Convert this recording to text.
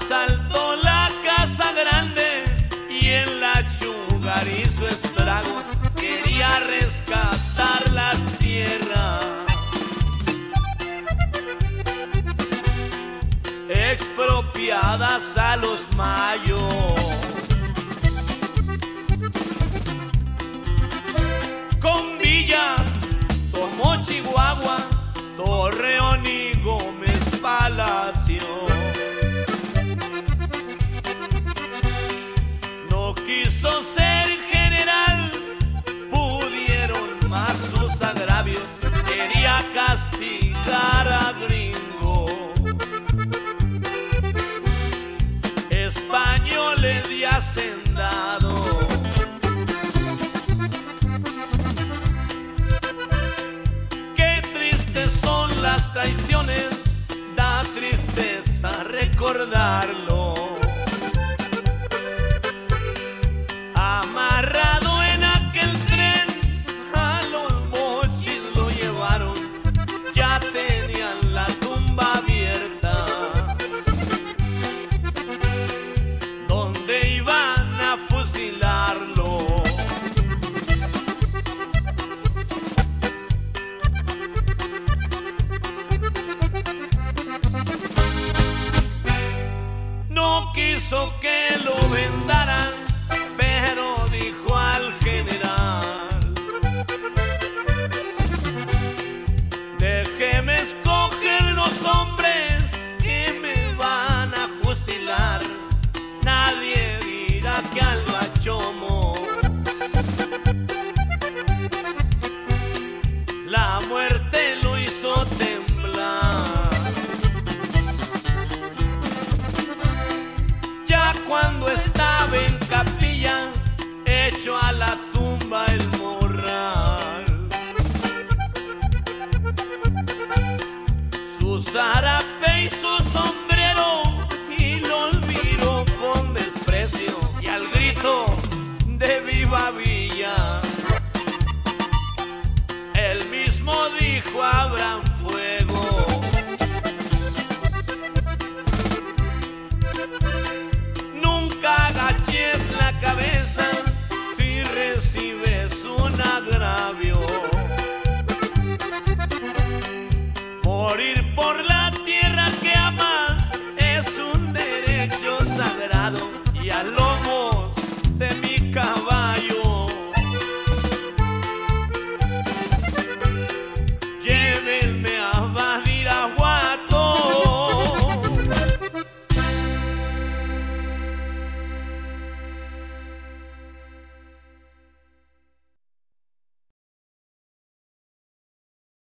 asaltó la casa grande y en la Sugar hizo estragos. Quería rescatar las tierras expropiadas a los mayos. Con Villa tomó Chihuahua, Torreón y Gómez Palacio. No quiso ser general, pudieron más sus agravios. Quería castigar a gringos, españoles y hacendados. Qué tristes son las traiciones, da tristeza recordarlo. Amarrado en aquel tren, a los mochis lo llevaron, ya tenían la tumba abierta, donde iban a fusilarlo. No quiso que lo vendaran, pero dijo al general: déjeme escoger los hombres que me van a fusilar. Nadie dirá que al Bachomo la muerte lo hizo temblar. Ya cuando estaba en capilla, hecho a la tumba el morral, su zarape y su sombrero, y los miró con desprecio, y al grito de viva Villa, él mismo dijo: abran fuego. Nunca agaches la cabeza si recibes un agravio. Morir por la tierra que amas es un derecho sagrado, y al